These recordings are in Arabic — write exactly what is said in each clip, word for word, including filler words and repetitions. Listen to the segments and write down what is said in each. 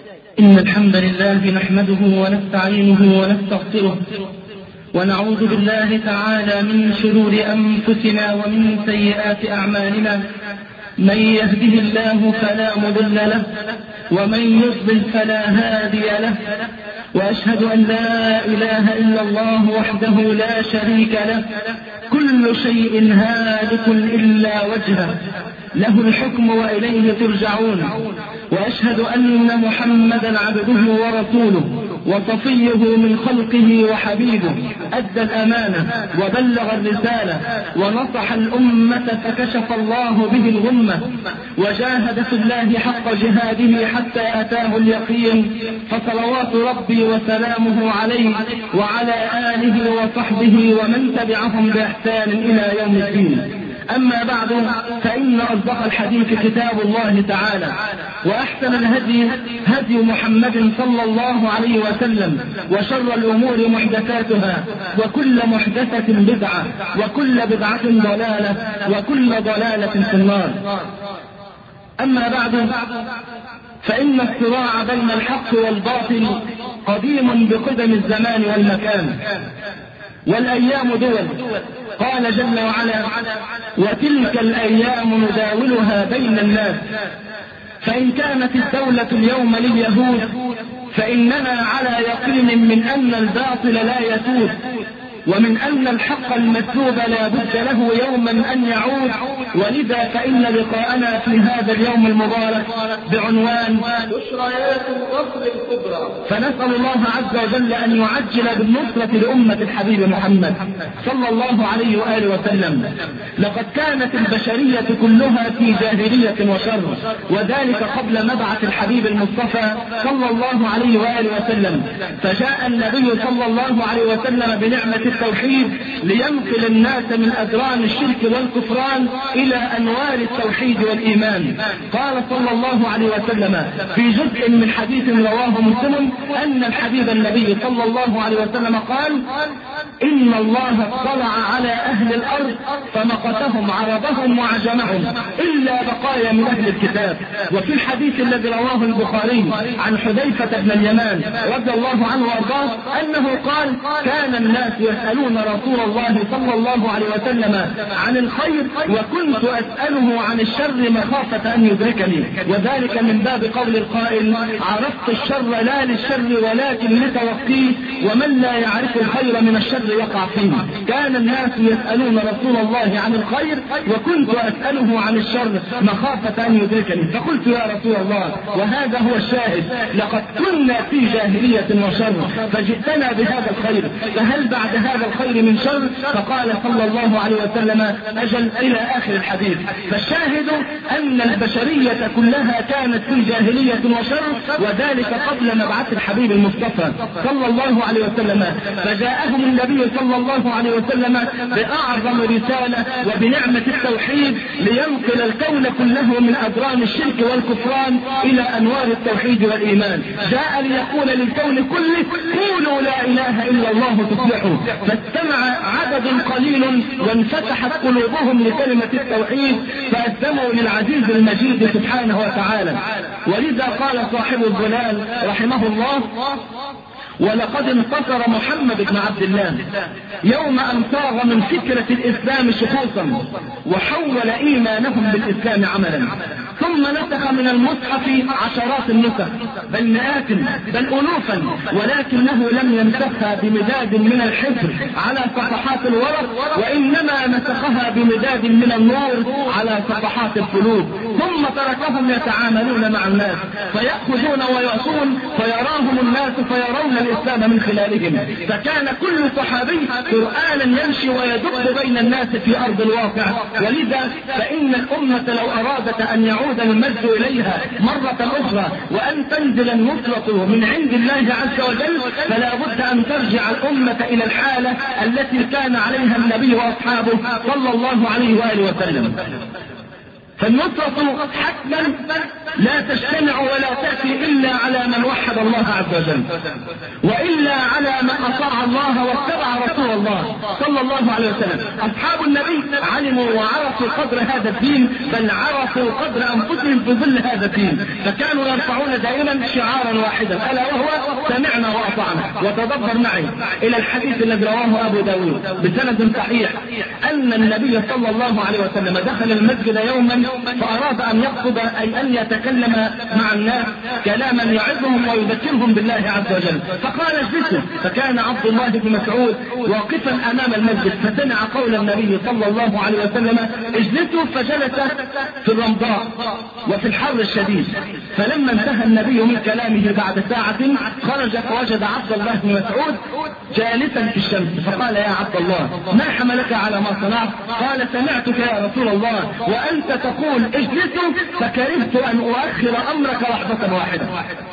إن الحمد لله نحمده ونستعينه ونستغفره ونعوذ بالله تعالى من شرور أنفسنا ومن سيئات أعمالنا. من يهده الله فلا مضل له ومن يضلل فلا هادي له، وأشهد أن لا إله إلا الله وحده لا شريك له، كل شيء هالك إلا وجهه، له الحكم وإليه ترجعون. وأشهد أن محمدا عبده ورسوله وصفيه من خلقه وحبيبه، أدى الأمانة وبلغ الرسالة ونصح الأمة فكشف الله به الغمة، وجاهد في الله حق جهاده حتى أتاه اليقين. فصلوات ربي وسلامه عليه وعلى آله وصحبه ومن تبعهم بإحسان إلى يوم الدين. أما بعد، فإن أصدق الحديث كتاب الله تعالى، وأحسن الهدي هدي محمد صلى الله عليه وسلم، وشر الأمور محدثاتها، وكل محدثة بدعة، وكل بدعة ضلالة، وكل ضلالة في النار. أما بعد، فإن الصراع بين الحق والباطل قديم بقدم الزمان والمكان، والأيام دول. قال جل وعلا: وتلك الأيام نداولها بين الناس. فإن كانت الدولة اليوم لليهود فإننا على يقين من أن الباطل لا يسود، ومن أن الحق المسلوب لا بد له يوما أن يعود. ولذا فإن لقاءنا في هذا اليوم المبارك بعنوان بشريات الرسل الكبرى، فنسأل الله عز وجل أن يعجل بالنصرة لأمة الحبيب محمد صلى الله عليه وآله وسلم. لقد كانت البشرية كلها في جاهلية وشر، وذلك قبل مبعث الحبيب المصطفى صلى الله عليه وآله وسلم. فجاء النبي صلى الله عليه وسلم بنعمة التوحيد لينقل الناس من أدران الشرك والكفران إلى أنوار التوحيد والإيمان. قال صلى الله عليه وسلم في جزء من حديث رواه مسلم أن الحبيب النبي صلى الله عليه وسلم قال: إن الله اطلع على أهل الأرض فمقتهم عربهم وعجمهم إلا بقايا من أهل الكتاب. وفي الحديث الذي رواه البخاري عن حذيفة بن اليمان رضي الله عنه وارضاه أنه قال: كان الناس يسألون رسول الله صلى الله عليه وسلم عن الخير وكنت أسأله عن الشر مخافة أن يدركني، وذلك من باب قول القائل: عرفت الشر لا للشر ولكن لتوقيه، ومن لا يعرف الخير من الشر يقع فيه. كان الناس يسألون رسول الله عن الخير وكنت أسأله عن الشر مخافة أن يدركني. فقلت: يا رسول الله، وهذا هو الشاهد، لقد كنا في جاهلية وشر فجئتنا بهذا الخير، فهل بعد هذا الخير من شر؟ فقال صلى الله عليه وسلم: أجل، إلى آخر الحديث. فالشاهد أن البشرية كلها كانت في جاهلية وشر، وذلك قبل مبعث الحبيب المصطفى صلى الله عليه وسلم. فجاءهم النبي صلى الله عليه وسلم بأعظم رسالة وبنعمة التوحيد لينقل الكون كله من أدران الشرك والكفران إلى أنوار التوحيد والإيمان. جاء ليقول للكون كله: قولوا لا إله إلا الله تفلحوا. فاستمع عدد قليل وانفتحت قلوبهم لكلمة التوحيد فأسلموا للعزيز المجيد سبحانه وتعالى. ولذا قال صاحب الظلال رحمه الله: ولقد انتصر محمد بن عبد الله يوم أن صاغ من فكرة الإسلام شخوصا وحول إيمانهم بالإسلام عملا، ثم نسخ من المصحف عشرات النسخ، بل مئات بل ألوفا، ولكنه لم ينسخها بمداد من الحبر على صفحات الورق، وإنما نسخها بمداد من النور على صفحات القلوب. ثم تركهم يتعاملون مع الناس فيأخذون ويعطون، فيراهم الناس فيرون الإسلام من خلالهم. فكان كل صحابي قرآنا يمشي ويدب بين الناس في أرض الواقع. ولذا فإن الأمة لو أرادت أن يعود المجد إليها مرة أخرى وأن تنزل النصرة من عند الله عز وجل، فلا بد أن ترجع الأمة إلى الحالة التي كان عليها النبي وأصحابه صلى الله عليه وآله وسلم. فالنصرة حتما لا تجتمع ولا تأتي إلا على من وحد الله عز وجل، وإلا على من أطاع الله واتبع رسول الله صلى الله عليه وسلم. أصحاب النبي علموا وعرفوا قدر هذا الدين، بل عرفوا قدر أنفسهم في ظل هذا الدين، فكانوا يرفعون دائما شعارا واحدا ألا وهو سمعنا وأطعنا. وتدبر معي إلى الحديث الذي رواه أبو داود بسند صحيح أن النبي صلى الله عليه وسلم دخل المسجد يوما فأراد أن يقصد أي أن يتكلم مع الناس كلاما يعظهم ويذكرهم بالله عز وجل، فقال اجلسوا. فكان عبد الله بن مسعود واقفا أمام المسجد فسمع قول النبي صلى الله عليه وسلم اجلسوا، فجلس في الرمضاء وفي الحر الشديد. فلما انتهى النبي من كلامه بعد ساعة خرج فوجد عبد الله بن مسعود جالسا في الشمس، فقال يا عبد الله ما حملك على ما صنعت؟ قال سمعتك يا رسول الله وأنت تقول اجلسوا فكرهت أن أؤخر أمرك لحظة واحدة.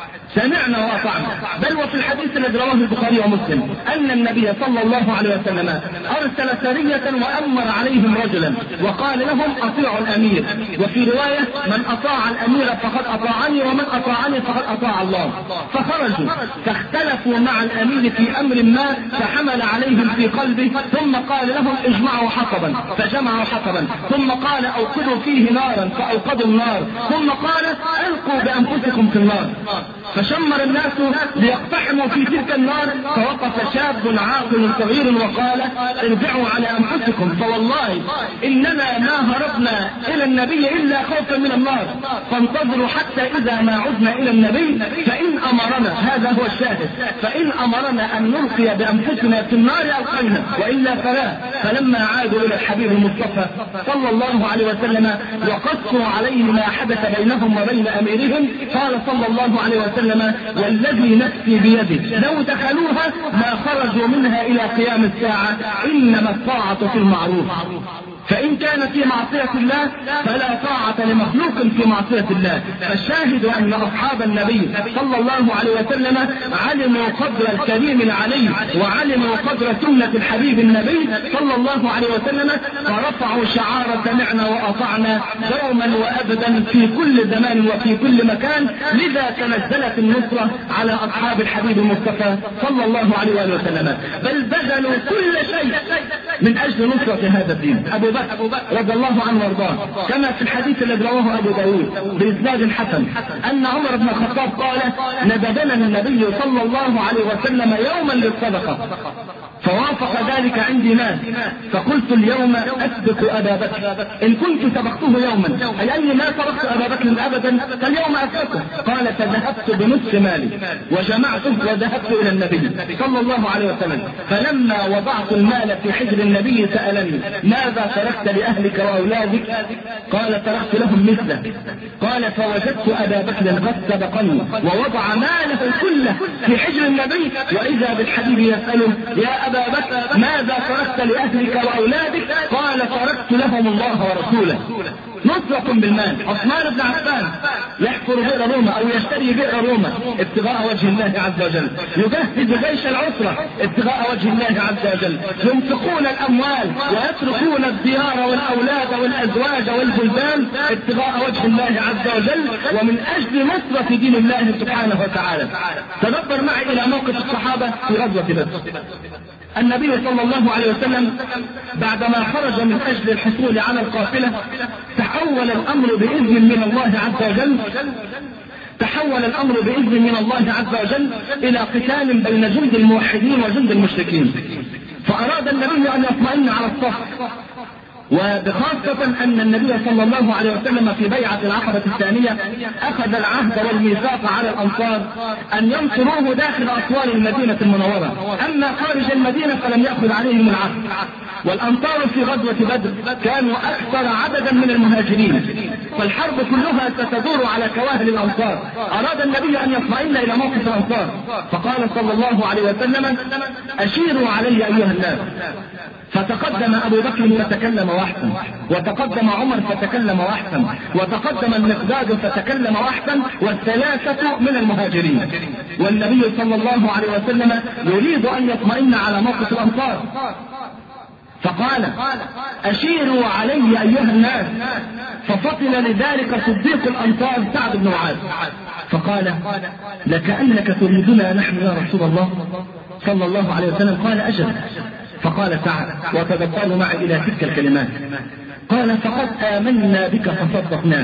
سمعنا وأطعنا. بل وفي الحديث الذي رواه البخاري ومسلم أن النبي صلى الله عليه وسلم أرسل سرية وأمر عليهم رجلا وقال لهم أطيعوا الأمير، وفي رواية من أطاع الأمير فقد أطاعني ومن أطاعني فقد أطاع الله. فخرجوا فاختلفوا مع الأمير في أمر ما فحمل عليهم في قلبه، ثم قال لهم اجمعوا حطبا فجمعوا حطبا، ثم قال أوقدوا فيه نارا فأوقدوا النار، ثم قال ألقوا بأنفسكم في النار. فشمر الناس ليقتحموا في تلك النار، فوقف شاب عاقل صغير وقال ارجعوا على أنفسكم، فوالله إننا ما هربنا إلى النبي إلا خوفا من النار، فانتظروا حتى إذا ما عدنا إلى النبي فإن أمرنا، هذا هو الشاهد، فإن أمرنا أن نلقي بأنفسنا في النار ألقينا وإلا فلا. فلما عادوا إلى الحبيب المصطفى صلى الله عليه وسلم وقصوا عليه ما حدث بينهم وبين أميرهم قال صلى الله عليه وسلم والذي نفسي بيده لو دخلوها ما خرجوا منها إلى قيام الساعة، إنما الطاعة في المعروف، فإن كان في معصية الله فلا طاعة لمخلوق في معصية الله. فالشاهد أن أصحاب النبي صلى الله عليه وسلم علموا قدر الكريم العلي وعلموا قدر سنة الحبيب النبي صلى الله عليه وسلم، فرفعوا شعار سمعنا وأطعنا دوما وأبدا في كل زمان وفي كل مكان. لذا تنزلت النصرة على أصحاب الحبيب المصطفى صلى الله عليه وسلم، بل بذلوا كل شيء من أجل نصرة هذا الدين. أبو بكر رضي الله عنه وارضاه كما في الحديث الذي رواه أبو داود بإسناد حسن أن عمر بن الخطاب قال ندبنا النبي صلى الله عليه وسلم يوما للصدقة فوافق ذلك عندي مال، فقلت اليوم أسبق أبا بكر إن كنت سبقته يوما، أي أني ما سبقت أبا بكر أبدا فاليوم أسبقه. قال فذهبت بنصف مالي وجمعته وذهبت إلى النبي صلى الله عليه وسلم، فلما وضعت المال في حجر النبي سألني ماذا تركت لأهلك وأولادك؟ قال تركت لهم مثله. قال فوجدت أبا بكر قد سبقني ووضع ماله كله في حجر النبي، وإذا بالحبيب يسأله يا أبا بكر ماذا تركت لأهلك وأولادك؟ قال تركت لهم الله ورسوله. نصرة بالمال. عثمان بن عفان يحفر بئر روما أو يشتري بئر روما ابتغاء وجه الله عز وجل، يجهز جيش العسرة ابتغاء وجه الله عز وجل، ينفقون الأموال ويتركون الديار والأولاد والأزواج والبلدان ابتغاء وجه الله عز وجل ومن أجل نصرة دين الله سبحانه وتعالى. تدبر معي إلى موقف الصحابة في غزوة بدر. النبي صلى الله عليه وسلم بعدما خرج من أجل الحصول على القافلة تحول الأمر بإذن من الله عز وجل تحول الأمر بإذن من الله عز وجل إلى قتال بين جند الموحدين وجند المشركين، فأراد النبي أن يطمئن على الصف، وبخاصة أن النبي صلى الله عليه وسلم في بيعة العقبة الثانية أخذ العهد والميثاق على الأنصار أن ينصروه داخل أسوار المدينة المنورة، أما خارج المدينة فلم يأخذ عليهم العهد. والأنصار في غزوة بدر كانوا أكثر عددا من المهاجرين، فالحرب كلها ستدور على كواهل الأنصار. أراد النبي أن يطمئن إلى موقف الأنصار فقال صلى الله عليه وسلم أشيروا علي أيها الناس، فتقدم أبو بكر فتكلم واحسن، وتقدم عمر فتكلم واحسن، وتقدم المقداد فتكلم واحسن، والثلاثة من المهاجرين. والنبي صلى الله عليه وسلم يريد أن يطمئن على موقف الأنصار فقال أشيروا علي أيها الناس، ففطن لذلك صديق الأنصار سعد بن معاذ فقال لكأنك تريدنا نحن يا رسول الله صلى الله عليه وسلم؟ قال أجل. فقال تعال وتدبروا معي إلى تلك الكلمات. قال فقد آمنا بك فصدقناك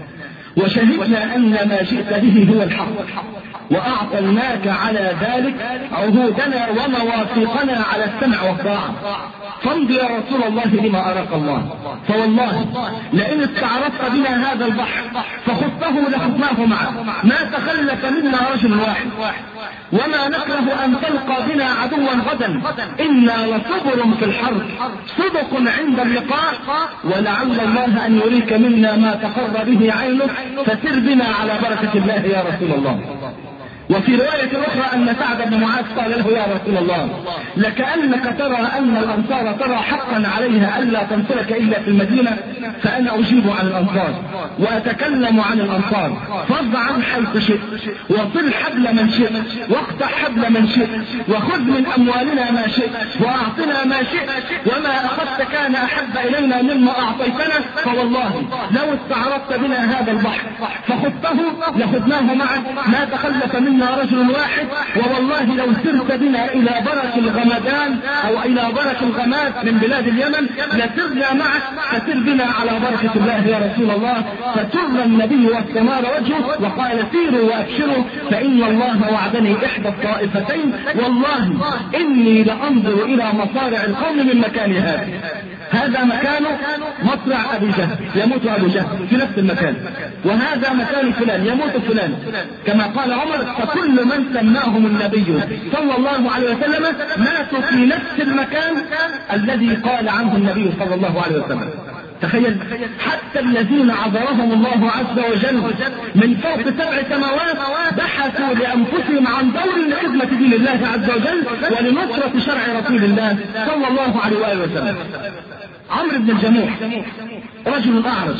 وشهدنا أن ما جئت به هو الحق وأعطيناك على ذلك عهودنا ومواثيقنا على السمع والطاعة، فامض يا رسول الله لما أراك الله، فوالله لئن استعرضت بنا هذا البحر فخذته لخذناه معه، ما تخلف منا رجل واحد، وما نكره أن تلقى بنا عدوا غدا، إنا لصبر في الحرب صدق عند اللقاء، ولعل الله أن يريك منا ما تقر به عينك، فسر بنا على بركة الله يا رسول الله. وفي رواية أخرى أن سعد بن معاذ قال له يا رسول الله لكأنك ترى أن الأنصار ترى حقا عليها ألا تنصرك إلا في المدينة، فأنا أجيب عن الأنصار وأتكلم عن الأنصار، فاضع عن حيث شئت وصل حبل من شئت واقطع حبل من شئت وخذ من أموالنا ما شئت وأعطنا ما شئت، وما أخذت كان أحب إلينا مما أعطيتنا، فوالله لو استعرضت بنا هذا البحر فخذته لخذناه معك، ما تخلف منا رجل واحد، ووالله لو سرت بنا إلى برك الغمدان أو إلى برك الغماد من بلاد اليمن لسرنا معك، فسر بنا على بركة الله يا رسول الله. فسر النبي واستنار وجهه وقال سيروا وأبشروا فإن الله وعدني إحدى الطائفتين، والله إني لأنظر إلى مصارع القوم من مكان هذا. هذا مكان مصرع أبي جهل يموت أبو جهل في نفس المكان، وهذا مكان فلان يموت فلان، كما قال عمر فكل من سماهم النبي صلى الله عليه وسلم ماتوا في نفس المكان الذي قال عنه النبي صلى الله عليه وسلم. تخيل حتى الذين عذرهم الله عز وجل من فوق سبع سماوات بحثوا لأنفسهم عن دور لخدمة دين الله عز وجل ولنصرة شرع رسول الله صلى الله عليه وآله وسلم. عمرو بن الجموح رجل أعرج،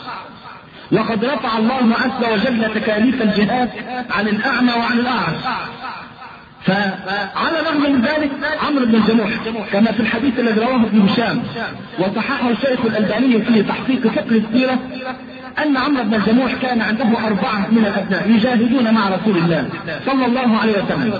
وقد رفع الله عز وجل تكاليف الجهاد عن الأعمى وعن الأعرج، فعلى الرغم من ذلك عمرو بن الجموح كما في الحديث الذي رواه ابن هشام وصححه الشيخ الألباني في تحقيق فقه السيرة أن عمرو بن الجموح كان عنده أربعة من الأبناء يجاهدون مع رسول الله صلى الله عليه وسلم،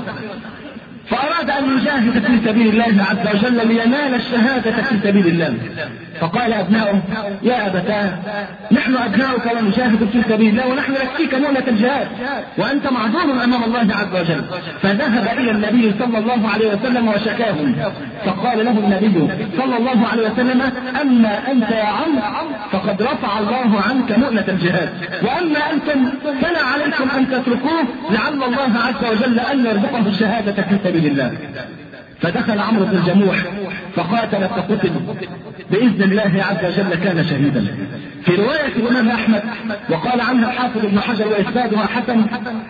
فأراد أن يجاهد في سبيل الله عز وجل لينال الشهادة في سبيل الله، فقال أبناؤه يا أبتاه نحن أبناؤك ونجاهد في سبيل الله ونحن نكفيك مؤنة الجهاد وأنت معذور أمام الله عز وجل. فذهب إلى النبي صلى الله عليه وسلم وشكاهم، فقال له النبي صلى الله عليه وسلم أما أنت يا عم فقد رفع الله عنك مؤنة الجهاد، وأما أنتم فلا عليكم أن تتركوه لعل الله عز وجل أن يرزقه الشهادة في سبيل الله. فدخل عمرو بن الجموح فقاتل فقتل بإذن الله عز وجل كان شهيدا. في رواية الإمام أحمد وقال عنها الحافظ ابن حجر وإسنادها حسن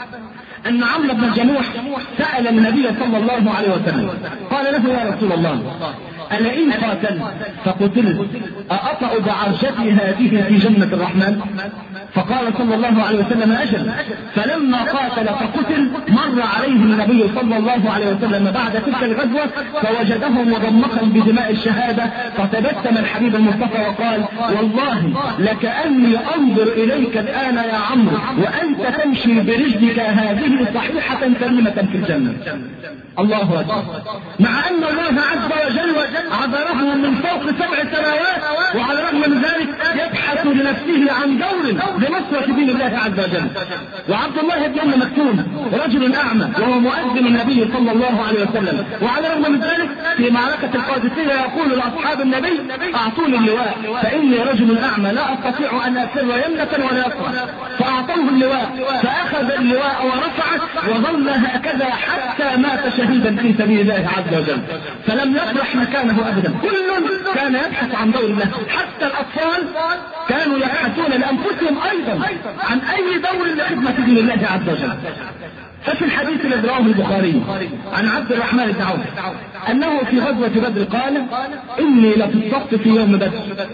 أن عمرو بن الجموح سأل النبي صلى الله عليه وسلم قال له يا رسول الله ألئن قاتل فقتل أأطأ بعرجتي هذه في جنة الرحمن؟ فقال صلى الله عليه وسلم أجل. فلما قاتل فقتل مر عليه النبي صلى الله عليه وسلم بعد تلك الغزوة فوجده مضمخا بدماء الشهادة، فتبسم الحبيب المصطفى وقال والله لكأني أنظر إليك الآن يا عمرو وأنت تمشي برجلك هذه صحيحة سليمة في الجنة. الله أكبر. مع أن الله عز وجل عذره من فوق سبع سماوات، وعلى الرغم من ذلك يبحث لنفسه عن دور لنصرة دين الله عز وجل. وعبد الله بن أم مكتوم رجل أعمى وهو مؤذن النبي صلى الله عليه وسلم، وعلى الرغم من ذلك في معركة القادسية يقول لأصحاب النبي أعطوني اللواء فإني رجل أعمى لا أستطيع أن أسر يمنة ولا يسرى، فأعطوه اللواء فأخذ اللواء ورفعه وظل هكذا حتى مات شهيدا في سبيل الله عز وجل، فلم يفرح مكانه أبدا. كل كان يبحث عن دور الله، حتى الأطفال كانوا يبحثون لأنفسهم أيضا عن أي دور لخدمة دين الله عز وجل. ففي الحديث الذي رواه البخاري عن عبد الرحمن بن عوف أنه في غزوة بدر قال إني لفي الصف في يوم بدر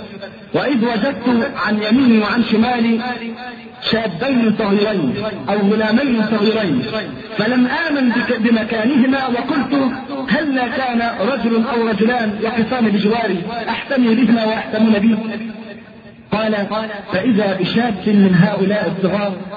وإذ وجدت عن يميني وعن شمالي شابين صغيرين أو غلامين صغيرين، فلم آمن بمكانهما وقلت هل كان رجل أو رجلان يقفان بجواري أحتمي بهما ويحتمون بي؟ قال فإذا بشاب من هؤلاء الصغار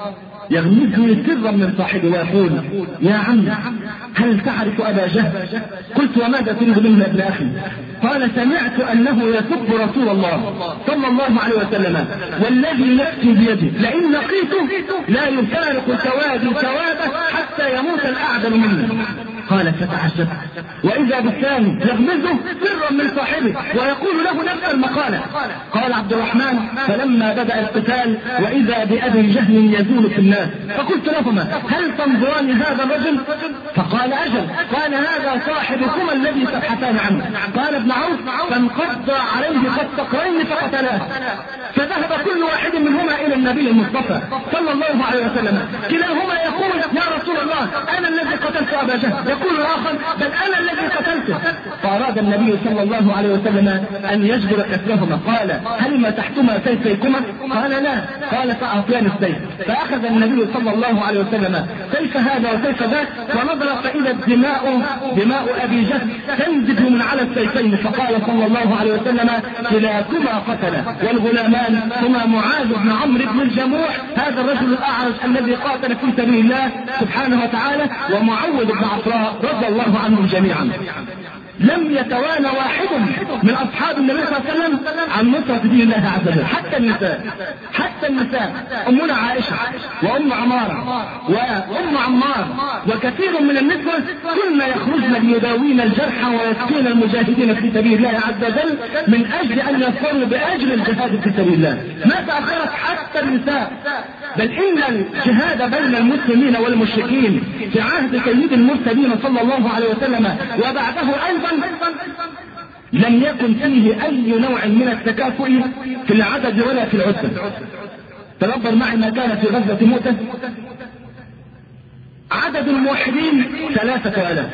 يغمزني سرا من صاحبي ويقول: يا عم هل تعرف أبا جهل؟ قلت: وماذا تريد منه يا ابن أخي؟ قال: سمعت أنه يسب رسول الله صلى الله عليه وسلم، والذي نفسي بيده لئن لقيته لا يفارق سوادي سواده حتى يموت الأعدل منه. قال: فتعجبت، وإذا بالثاني يغمزه سرا من صاحبه ويقول له نفس المقالة. قال عبد الرحمن: فلما بدأ القتال وإذا بأبي جهل يزول في الناس، فقلت لهما: هل تنظران هذا الرجل؟ فقال: أجل. قال: هذا صاحبكما الذي تبحثان عنه. قال ابن عوف: فانقض عليه قطقين فقتلاه، فذهب كل واحد منهما إلى النبي المصطفى صلى الله عليه وسلم، كلاهما يقول: يا رسول الله أنا الذي قتلت أبا جهل، يقول الآخر: بل أنا الذي قتلته. فأراد النبي صلى الله عليه وسلم أن يجبر كتلهما. قال: هل تحتما سيفيكما؟ قال: لا. قال: فأعطيان السيف. فأخذ النبي صلى الله عليه وسلم سيف هذا وسيف ذاك، ونظر فإذا الدماء دماء أبي جهل تنزف من على السيفين، فقال صلى الله عليه وسلم: كلاكما قتل، والغلامان هما معاذ بن عمرو بن الجموح، هذا الرجل الأعرج الذي قاتل في سبيل الله سبحانه وتعالى، ومعوذ بن عفراء رضي الله عنهم جميعا. لم يتوانى واحد من أصحاب النبي صلى الله عليه وسلم عن نصرة دين الله عز وجل، حتى النساء حتى النساء أمنا عائشة وأم عمارة وأم عمار وكثير من النسوة كنا يخرجن ليداوين الجرحى ويسقين المجاهدين في سبيل الله عز وجل من أجل أن يصلوا بأجل الجهاد في سبيل الله. ما تأخرت حتى النساء، بل إن الجهاد بين المسلمين والمشركين في عهد سيد المرسلين صلى الله عليه وسلم وبعده أيضا لم يكن فيه أي نوع من التكافؤ في العدد ولا في العدة. تدبر معي ما كان في غزوة مؤتة. عدد الموحدين ثلاثة آلاف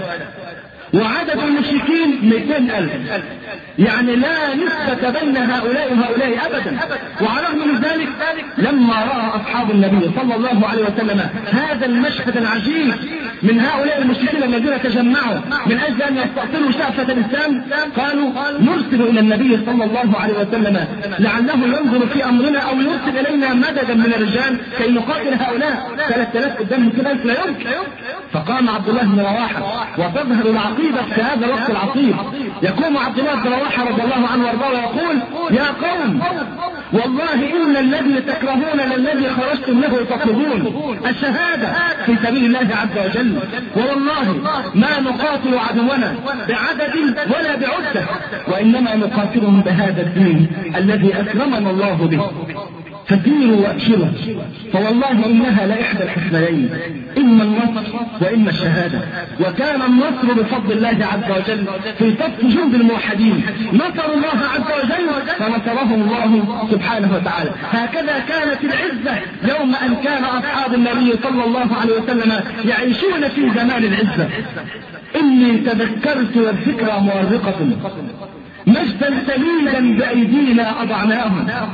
وعدد المشركين مئتين ألف، يعني لا نسبة بين هؤلاء وهؤلاء أبدا. وعلى الرغم من ذلك لما رأى أصحاب النبي صلى الله عليه وسلم هذا المشهد العجيب من هؤلاء المشركين الذين تجمعوا من أجل أن يستأصلوا شأفة الإسلام، قالوا: نرسل إلى النبي صلى الله عليه وسلم لعله ينظر في أمرنا أو يرسل إلينا مددا من الرجال كي نقاتل هؤلاء. ثلاثة آلاف قدام كذا لا يمكن. فقام عبد الله بن رواحة، وتظهر العقيدة في هذا الوقت العصيب. يقوم عبد الله بن رواحة رضي الله عنه وارضاه ويقول: يا قوم والله إن الذي تكرهون للذي خرجتم له تطلبون الشهادة في سبيل الله عز وجل، والله ما نقاتل عدونا بعدد ولا بعدة، وإنما نقاتلهم بهذا الدين الذي أكرمنا الله به. فسيروا وأبشروا، فوالله إنها لإحدى الحسنيين، إما النصر وإما الشهادة. وكان النصر بفضل الله عز وجل في صف جند الموحدين، نصروا الله عز وجل فنصرهم الله سبحانه وتعالى. هكذا كانت العزة يوم أن كان أصحاب النبي صلى الله عليه وسلم يعيشون في زمان العزة. إني تذكرت والذكرى مورقة مجدا سليلا بأيدينا أضعناه،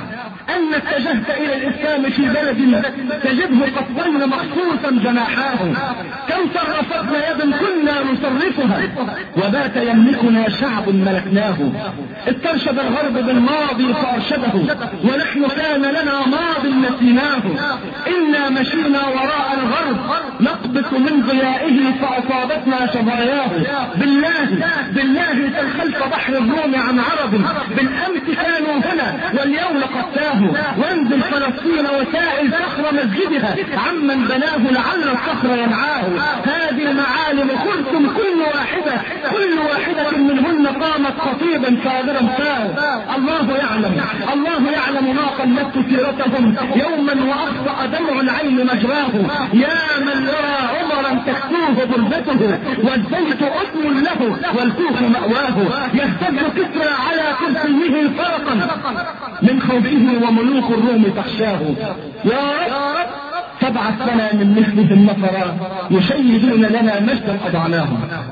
أن اتجهت إلى الإسلام في بلد تجده قصرين مخصوصا جناحاه، كم صرفتنا يدا كنا نصرفها، وبات يملكنا شعب ملكناه. استرشد الغرب بالماضي فأرشده، ونحن كان لنا ماض نسيناه. إنا مشينا وراء الغرب نقبس من ضيائه فأصابتنا شظاياه. بالله بالله خلف بحر الروم عن عرب، بالأمس كانوا هنا واليوم قتاه. وانزل فلسطين وسائل صخر مسجدها عمن بناه لعل الصخر ينعاه. هذه المعالم قلتم كل واحدة كل واحدة منهن قامت خطيبا صادرا فاه. الله يعلم الله يعلم ما قلدت سيرتهم يوما وأخطأ دمع العين مجراه. يا من يرى عمرا تكتوه برزته والزيت أثم له والكوخ مأواه. يهتز كسرى على كرسيه فرقا من خوفه وملوك الروم تخشاه. يا رب تبعث لنا من مثلهم نفرا يشيدون لنا مجدا أضعناه.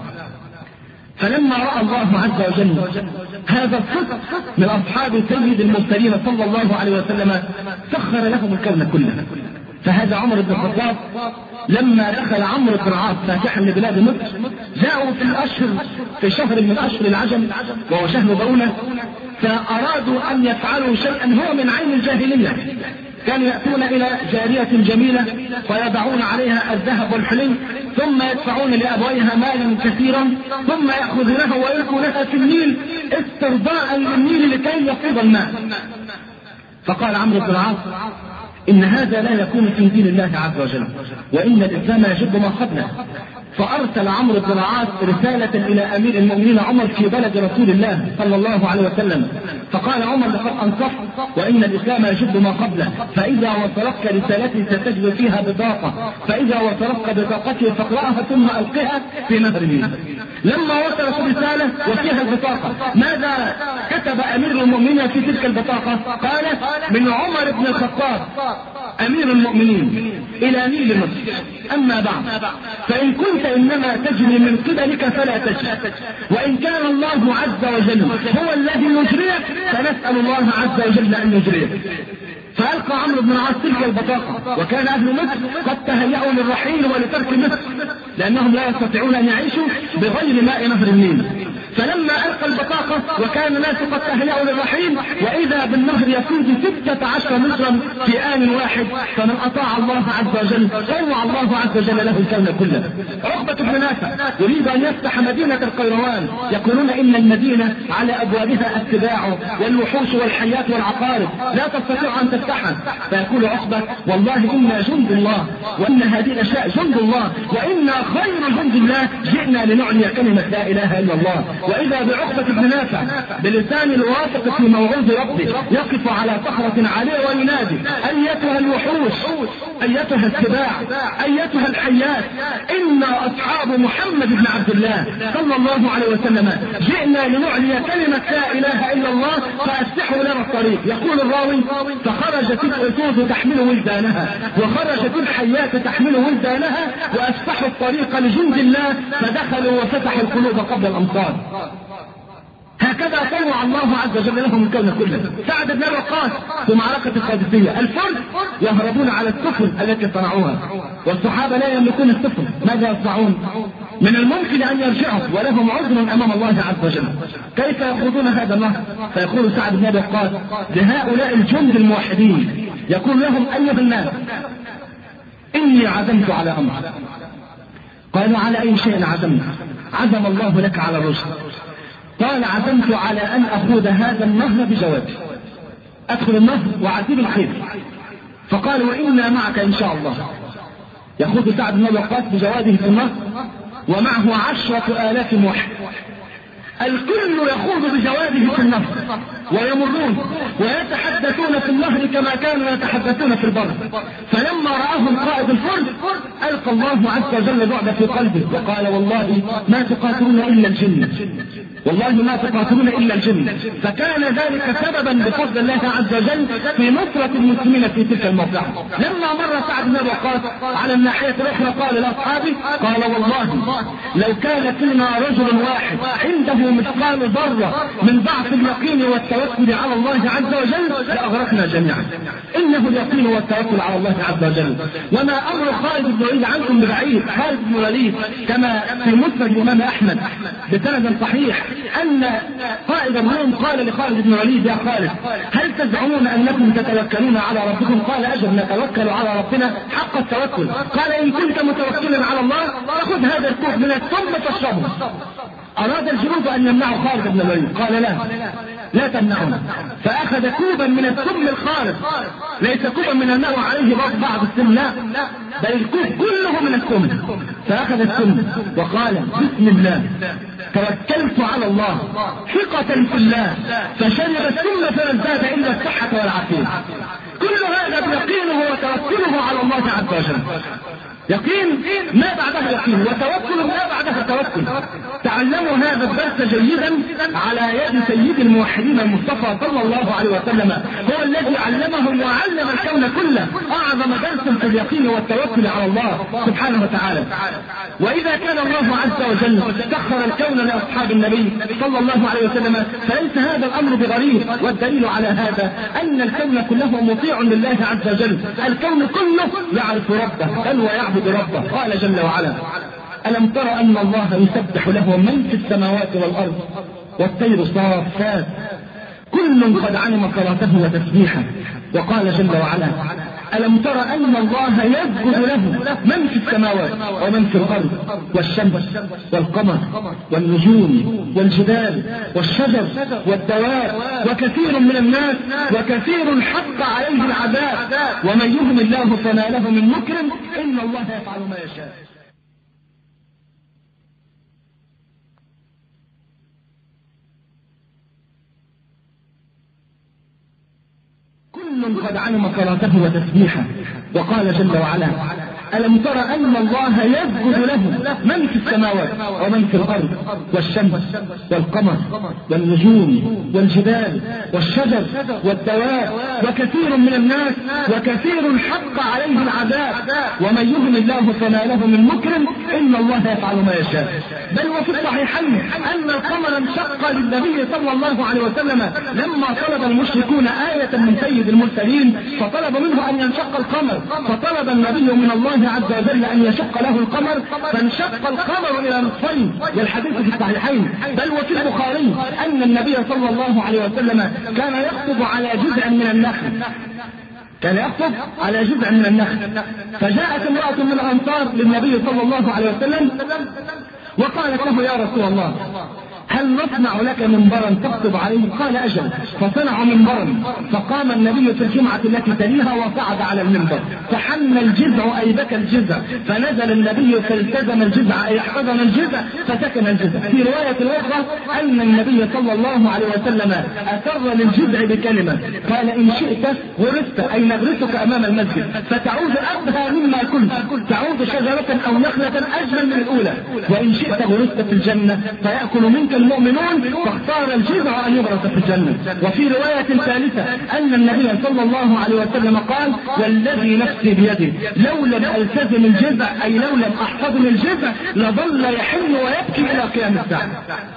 فلما رأى الله عز وجل هذا الصدق من أصحاب سيد المرسلين صلى الله عليه وسلم سخر لهم الكون كله. فهذا عمر بن الخطاب لما دخل عمرو بن العاص فاتحا لبلاد مصر، جاءوا في الأشهر في شهر من أشهر العجم وهو شهر بونة، فأرادوا أن يفعلوا شيئا هو من عين الجاهلية، كانوا يأتون إلى جارية جميلة فيضعون عليها الذهب والحلي ثم يدفعون لأبويها مالا كثيرا ثم يأخذونها ويلقونها في النيل استرضاء للنيل لكي يفيض الماء. فقال عمرو بن العاص إن هذا لا يكون في دين الله عز وجل، وإن الإسلام يجب ما قبله. فأرسل عمرو بن العاص رسالة إلى أمير المؤمنين عمر في بلد رسول الله صلى الله عليه وسلم، فقال عمر لقد أنصفت وإن الإسلام يجب ما قبله، فإذا وصلتك رسالتي ستجد فيها بطاقة، فإذا وصلتك بطاقتي فاقرأها ثم ألقها في نهر النيل. لما وصلت الرسالة وفيها البطاقة ماذا كتب أمير المؤمنين في تلك البطاقة؟ قال من عمر بن الخطاب أمير المؤمنين إلى نيل مصر، أما بعد فإن كنت إنما تجري من قبلك فلا تجري، وإن كان الله عز وجل هو الذي يجريك فنسأل الله عز وجل أن يجريك. فألقى عمرو بن العاص تلك البطاقة، وكان أهل مصر قد تهيأوا للرحيل ولترك مصر لأنهم لا يستطيعون أن يعيشوا بغير ماء نهر النيل. فلما ألقى البطاقة وكان الناس قد تهيأوا للرحيل وإذا بالنهر يفوز ستة عشر مصرا في آن واحد، فمن أطاع الله عز وجل طوع الله عز وجل له الكون كله. عقبة بن نافع يريد أن يفتح مدينة القيروان، يقولون إن المدينة على أبوابها السباع والوحوش والحيات والعقارب لا تستطيع أن تفتحها، فيقول عقبة والله إنا جند الله وإن هذه الأشياء جند الله وإنا خير جند الله جئنا لنعلي كلمة لا إله إلا الله. وإذا بعقبة بن نافع بلسان الواثق في موعود ربه يقف على صخرة عالية وينادي أيتها الوحوش أيتها السباع أيتها الحيات إنا أصحاب محمد بن عبد الله صلى الله عليه وسلم جئنا لنعلي كلمة لا إله إلا الله فأفتحوا لنا الطريق. يقول الراوي فخرجت الأسود تحمل ولدانها وخرجت الحيات تحمل ولدانها وأفتحوا الطريق لجند الله فدخلوا وفتحوا القلوب قبل الأمطار. هكذا طوع الله عز وجل لهم الكون كله. سعد بن وقاص في معركة القادسية الفرس يهربون على السفن التي صنعوها والصحابة لا يملكون السفن، ماذا يصنعون؟ من الممكن أن يرجعوا ولهم عذر أمام الله عز وجل، كيف يخوضون هذا النهر؟ فيقول سعد بن وقاص لهؤلاء الجند الموحدين يقول لهم أيها الناس إني عزمت على أمر. قالوا على أي شيء عزمت؟ عزم الله لك على الرشد. قال عزمت على أن أخوض هذا النهر بجوادي، أدخل النهر وأعتب الخير. فقال وإنا معك إن شاء الله. يخوض سعد بن وقاص بجواده في النهر ومعه عشرة آلاف موحد، الكل يخوض بجواده في النهر ويمرون ويتحدثون في النهر كما كانوا يتحدثون في البر. فلما رآهم قائد الفرس ألقى الله عز وجل الرعب في قلبه وقال والله ما تقاتلون إلا الجن، والله ما تقاتلون إلا الجن. فكان ذلك سببا بفضل الله عز وجل في نصرة المسلمين في تلك الموقعة. لما مر سعد بن وقاص على الناحية الأخرى قال لأصحابه قال والله لو كان فينا رجل واحد عنده مثقال ذرة من ضعف اليقين والتوكل على الله عز وجل لأغرقنا جميعا. إنه اليقين والتوكل على الله عز وجل. وما أمر خالد بن وليد عنكم ببعيد. خالد بن وليد كما في مسند الإمام أحمد بسند صحيح أن قائد الروم قال لخالد بن وليد يا خالد هل تزعمون أنكم تتوكلون على ربكم؟ قال أجل نتوكل على ربنا حق التوكل. قال إن كنت متوكلا على الله فخذ هذا الكوب من الثم تشربه. أراد الجنود أن يمنعوا خالد بن الوليد قال لا لا تمنعون. فأخذ كوبا من السم الخالص، ليس كوبا من الماء عليه بعض السم، لا بل الكوب كله من السم. فأخذ السم وقال بسم الله توكلت على الله ثقة في الله، فشرب السم فلم زاد إلا الصحة والعافية. كل هذا بيقينه وتوكله على الله عز وجل. يقين ما بعده يقين وتوكل ما بعده توكل. تعلموا هذا الدرس جيدا على يد سيد الموحدين المصطفى صلى الله عليه وسلم، هو الذي علمهم وعلم الكون كله أعظم درس في اليقين والتوكل على الله سبحانه وتعالى. وإذا كان الله عز وجل سخر الكون لأصحاب النبي صلى الله عليه وسلم فليس هذا الأمر بغريب. والدليل على هذا أن الكون كله مطيع لله عز وجل، الكون كله يعرف ربه بل ويعبد ربه. قال جل وعلا ألم تر أن الله يسبح له من في السماوات والأرض والطير صافات كل قد علم صلاته وتسبيحه. وقال جل وعلا: ألم تر أن الله يسجد له من في السماوات ومن في الأرض والشمس والقمر والنجوم والجبال والشجر والدواب وكثير من الناس وكثير حق عليه العذاب ومن يهن الله فما له من مكرم إن الله يفعل ما يشاء. كل قد علم صلاته وتسبيحه. وقال جل وعلا: ألم تر أن الله يسجد له من في السماوات ومن في الأرض والشمس والقمر والنجوم والجبال والشجر والدواب وكثير من الناس وكثير حق عليه العذاب ومن يهن الله فما له من مكرم إن الله يفعل ما يشاء. بل وفي الصحيحين أن القمر انشق للنبي صلى الله عليه وسلم لما طلب المشركون آية من سيد المرسلين فطلب منه أن ينشق القمر، فطلب النبي من الله عز وجل أن يشق له القمر فانشق القمر إلى نصفين. والحديث في الصحيحين بل وفي البخاري أن النبي صلى الله عليه وسلم كان يخطب على جذع من النخل كان يخطب على جذع من النخل فجاءت امرأة من الأنصار للنبي صلى الله عليه وسلم وقالت له: يا رسول الله، هل نصنع لك منبرا تخطب عليه؟ قال: أجل. فصنعوا منبرا فقام النبي في الجمعة التي تليها وصعد على المنبر فحن الجذع أي بكى الجذع فنزل النبي فالتزم الجذع أي احتضن الجذع فسكن الجذع. في رواية أخرى أن النبي صلى الله عليه وسلم أسر للجذع بكلمة قال: إن شئت غرست أي نغرسك أمام المسجد فتعود أبهى مما كنت، تعود شجرة أو نخلة أجمل من الأولى، وإن شئت غرست في الجنة فيأكل منك المؤمنون فاختار الجذع أن يغرس في الجنة. وفي رواية ثالثة أن النبي صلى الله عليه وسلم قال: والذي نفسي بيده لو لم ألتزم الجذع أي لو لم أحتضن الجذع لظل يحن ويبكي إلى قيام الساعة.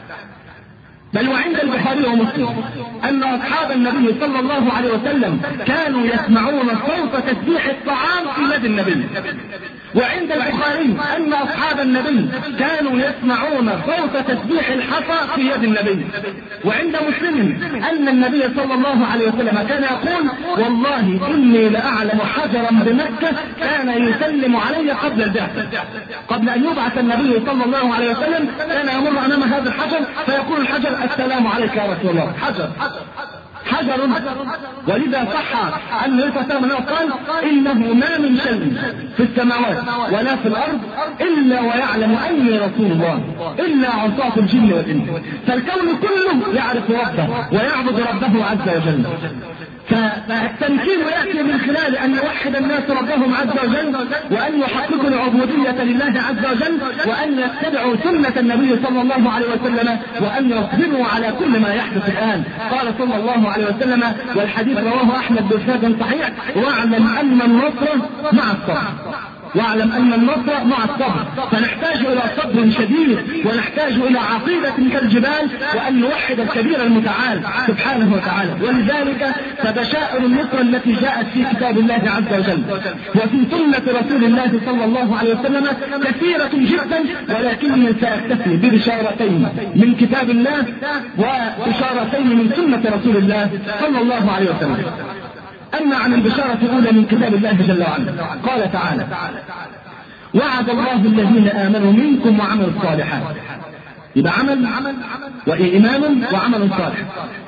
بل وعند البخاري ومسلم أن أصحاب النبي صلى الله عليه وسلم كانوا يسمعون صوت تسبيح الطعام في يد النبي. وعند البخاري أن أصحاب النبي كانوا يسمعون صوت تسبيح الحصى في يد النبي. وعند مسلم أن النبي صلى الله عليه وسلم كان يقول: والله إني لأعلم حجرا بمكة كان يسلم علي قبل البعثة. قبل أن يبعث النبي صلى الله عليه وسلم كان يمر أمام هذا الحجر فيقول الحجر: السلام عليك يا رسول الله. حجر حجر. ولذا صح أن النبي صلى الله عليه وسلم قال: إنه ما من شيء في السماوات ولا في الأرض إلا ويعلم أني رسول الله إلا عصاة الجن والإنس. فالكون كله يعرف ربه ويعبد ربه عز وجل. فالتمكين يأتي من خلال أن يوحد الناس ربهم عز وجل وأن يحققوا العبودية لله عز وجل وأن يتبعوا سنة النبي صلى الله عليه وسلم وأن يصبروا على كل ما يحدث الآن. قال صلى الله عليه وسلم والحديث رواه أحمد بإسناد صحيح: واعلم أن النصر مع الصبر. واعلم أن النصر مع الصبر. فنحتاج إلى صبر شديد ونحتاج إلى عقيدة كالجبال وأن نوحد الكبير المتعال سبحانه وتعالى. ولذلك فبشائر النصر التي جاءت في كتاب الله عز وجل وفي سنة رسول الله صلى الله عليه وسلم كثيرة جدا، ولكني سأكتفي ببشارتين من كتاب الله وبشارتين من سنة رسول الله صلى الله عليه وسلم. أما عن البشارة الأولى من كتاب الله جل وعلا قال تعالى: وعد الله الذين آمنوا منكم وعملوا الصالحات. يبقى عمل وإيمان وعمل صالح.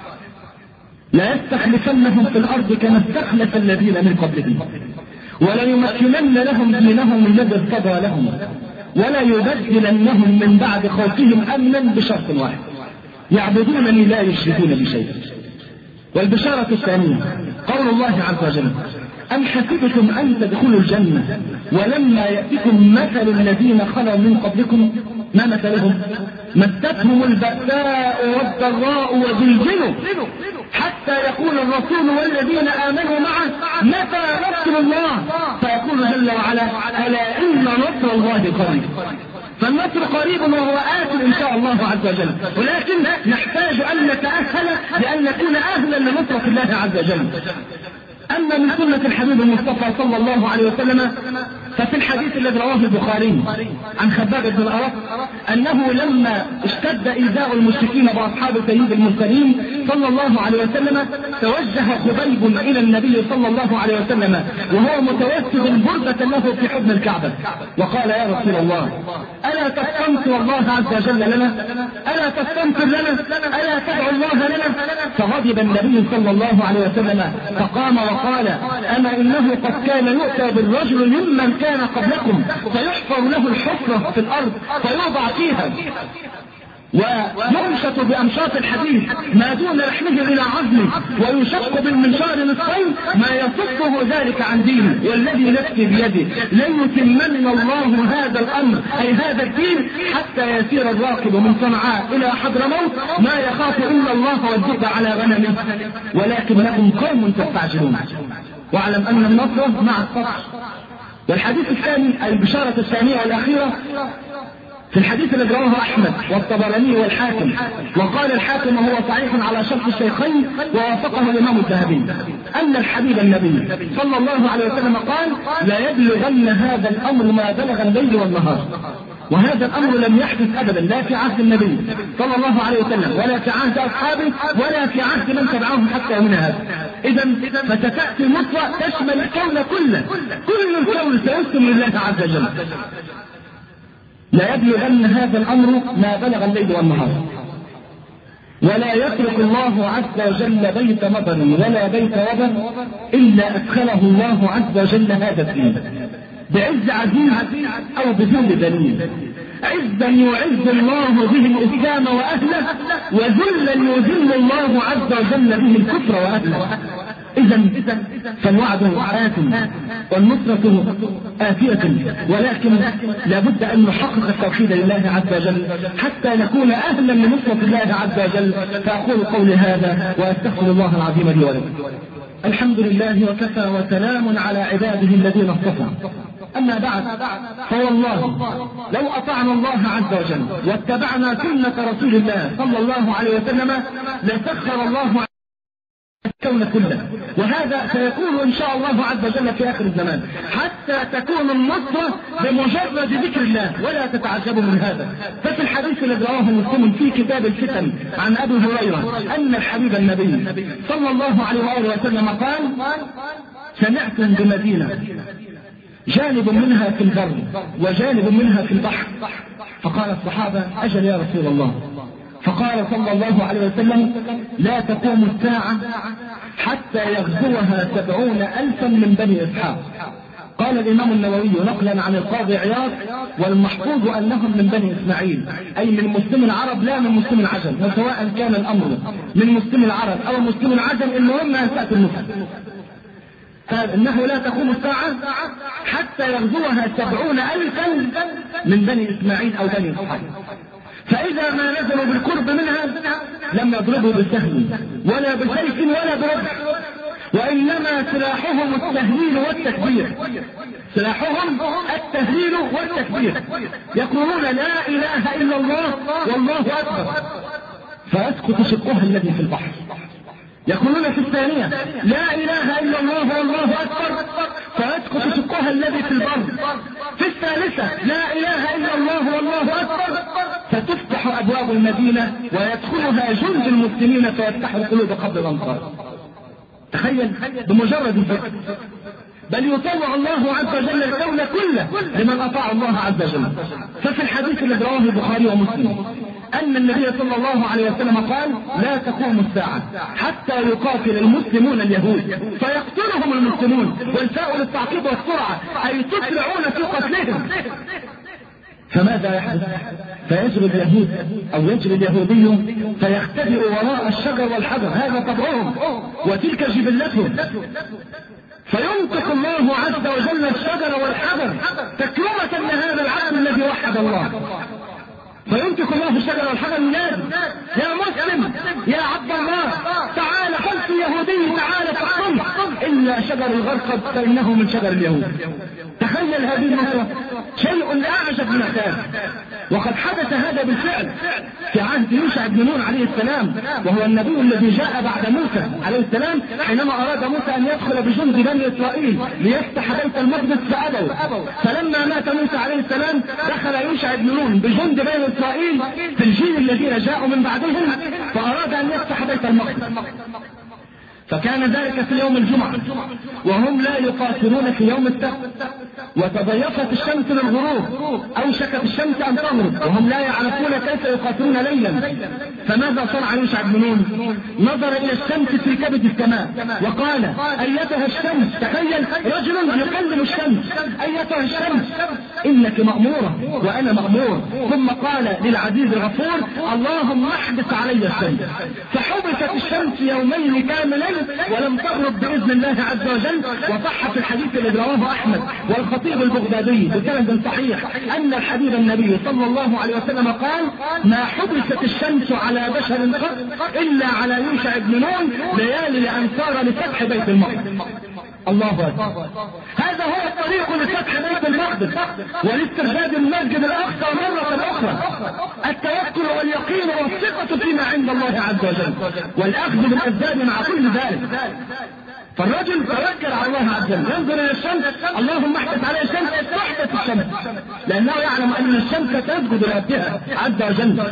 لا يستخلفنهم في الأرض كما استخلف الذين من قبلهم وليمكنن لهم دينهم الذي ارتضى لهم ولا يبدلنهم من بعد خوفهم أمنا بشرط واحد: يعبدونني لا يشركون بي شيئا. والبشارة الثانية قول الله عز وجل: أم حسبتم أن تدخلوا الجنة ولما يأتكم مثل الذين خلوا من قبلكم؟ ما مثلهم؟ مستهم البأساء والضراء وزلزلوا حتى يقول الرسول والذين آمنوا معه متى نصر الله؟ فيقول جل وعلا: ألا إن نصر الله قريب. فالنصر قريب وهو آت إن شاء الله عز وجل، ولكن نحتاج أن نتأهل لأن نكون أهلا لنصرة الله عز وجل. أما من سنة الحبيب المصطفى صلى الله عليه وسلم ففي الحديث الذي رواه البخاري عن خباب بن الأرط أنه لما اشتد إيذاء المشركين بأصحاب سيد المرسلين صلى الله عليه وسلم توجه خبيب إلى النبي صلى الله عليه وسلم وهو متوسد بردة له في حضن الكعبة وقال: يا رسول الله، ألا تستنصر الله عز وجل لنا؟ ألا تستنصر لنا؟ ألا تدعو الله لنا؟ فغضب النبي صلى الله عليه وسلم فقام وقال: أما إنه قد كان يؤتى بالرجل ممن كان قبلكم فيحفر له الحفرة في الأرض فيوضع فيها ويمشط بأمشاط الحديد ما دون لحمه إلى عظمه ويشق بالمنشار نصفين ما يصده ذلك عن دينه، والذي نفسي بيده لن يتمن الله هذا الأمر أي هذا الدين حتى يسير الراكب من صنعاء إلى حضرموت ما يخاف إلا الله والذئب على غنمه ولكنكم قوم تستعجلون. واعلم أن النصر مع الصبر. والحديث الثاني البشارة الثانية والأخيرة في الحديث الذي رواه أحمد والطبراني والحاكم، وقال الحاكم وهو صحيح على شرط الشيخين ووافقه الإمام الذهبي، أن الحبيب النبي صلى الله عليه وسلم قال: لا يبلغن هذا الأمر ما بلغ الليل والنهار. وهذا الأمر لم يحدث أبدا لا في عهد النبي صلى الله عليه وسلم ولا في عهد أصحابه ولا في عهد من تبعهم حتى هنا هذا. إذا فستأتي النصرة تشمل الكون كله، كل الكون سيسلم لله عز وجل. لا يبلغن هذا الأمر ما بلغ الليل والنهار، ولا يترك الله عز وجل بيت مطر ولا بيت وبر إلا أدخله الله عز وجل هذا الدين بعز عزيز أو بذل ذليل، عزا يعز الله به الإسلام وأهله، وذلا يذل الله عز وجل به الكفر وأهله. إذا فالوعد آت والنصرة آتية، ولكن لابد أن نحقق التوحيد لله عز وجل حتى نكون أهلا لنصرة الله عز وجل. فأقول قولي هذا وأستغفر الله العظيم لي ولكم. الحمد لله وكفى وسلام على عباده الذين اصطفى. أما بعد، فوالله لو أطعنا الله عز وجل واتبعنا سنة رسول الله صلى الله عليه وسلم لسخر الله الكون كله، وهذا سيكون إن شاء الله عز وجل في آخر الزمان حتى تكون النصرة بمجرد ذكر الله، ولا تتعجبوا من هذا. ففي الحديث الذي رواه مسلم في كتاب الفتن عن أبي هريرة أن الحبيب النبي صلى الله عليه وآله وسلم قال: سمعتم بمدينة جانب منها في البر وجانب منها في البحر. فقال الصحابة: أجل يا رسول الله. فقال صلى الله عليه وسلم: لا تقوم الساعة حتى يغزوها سبعون ألفا من بني إسحاق. قال الإمام النووي نقلا عن القاضي عياض: والمحفوظ أنهم من بني إسماعيل، أي من مسلم العرب لا من مسلم العجم، وسواء كان الأمر من مسلم العرب أو مسلم العجم المهم أن تأتي النصر. قال إنه لا تقوم الساعة حتى يغزوها سبعون ألفا من بني إسماعيل أو بني إسحاق، فإذا ما نزلوا بالقرب منها لم يضربوا بالسهم ولا بسيف ولا برمح، وإنما سلاحهم التهليل والتكبير، سلاحهم التهليل والتكبير، يقولون لا إله إلا الله والله أكبر، فيسقط شقها الذي في البحر. يقولون في الثانية لا إله إلا الله والله أكبر، فيسقط شقها الذي في البر. في الثالثة لا إله إلا الله والله أكبر، فتفتح أبواب المدينة ويدخلها جند المسلمين فيفتح القلوب قبل الأنصار. تخيل بمجرد الذكر. بل يطوع الله عز وجل الكون كله لمن أطاع الله عز وجل. ففي الحديث الذي رواه البخاري ومسلم أن النبي صلى الله عليه وسلم قال: لا تقوم الساعة حتى يقاتل المسلمون اليهود فيقتلهم المسلمون، والفاء للتعقيب والسرعة أي تسرعون في قتلهم. فماذا يحدث؟ فيجري اليهود أو يجري اليهودي فيختبئ وراء الشجر والحجر، هذا طبعهم وتلك جبلتهم، فينطق الله عز وجل الشجر والحجر تكرمة لهذا العبد الذي وحد الله. فينطق الله الشجر والحجر ينادي: يا مسلم يا عبد الله تعال خلف اليهودي، تعال تقتل، إلا شجر الغرقد فإنه من شجر اليهود. تخيل تخيل هذه النصرة، شيء لا أعجب من هذا. وقد حدث هذا بالفعل في عهد يوشع بن نون عليه السلام، وهو النبي الذي جاء بعد موسى عليه السلام، حينما أراد موسى أن يدخل بجند بني إسرائيل ليفتح بيت المقدس فأبوا. فلما مات موسى عليه السلام دخل يوشع بن نون بجند بني إسرائيل في الجيل الذين جاءوا من بعدهم، فأراد أن يفتح بيت المقدس. فكان ذلك في يوم الجمعة وهم لا يقاتلون في يوم السبت، وتضيقت الشمس للغروب، أوشكت الشمس أن تغرب وهم لا يعرفون كيف يقاتلون ليلا. فماذا صنع يوشع بن نون؟ نظر إلى الشمس في كبد السماء وقال: أيتها الشمس، تخيل رجل يكلم الشمس، أيتها الشمس إنك مأمورة وأنا مأمور. ثم قال للعزيز الغفور: اللهم احبس علي الشمس. فحبست الشمس يومين كاملين ولم تغرب بإذن الله عز وجل. وصح في الحديث الذي رواه أحمد والخطيب البغدادي بسند صحيح أن الحبيب النبي صلى الله عليه وسلم قال: ما حبست الشمس على بشر قط إلا على يوشع بن نون ليالي الأنصار لفتح بيت المقدس. الله أكبر. هذا هو الطريق لفتح بيت المقدس ولاسترداد المسجد الأقصى مرة أخرى. التوكل واليقين والثقة فيما عند الله عز وجل والأخذ بالأسباب مع كل ذلك. فالرجل توكل على الله عز وجل، ينظر إلى الشمس: اللهم احبس عليه الشمس، تحبس الشمس، لأنه يعلم أن الشمس تسجد لربها عز وجل.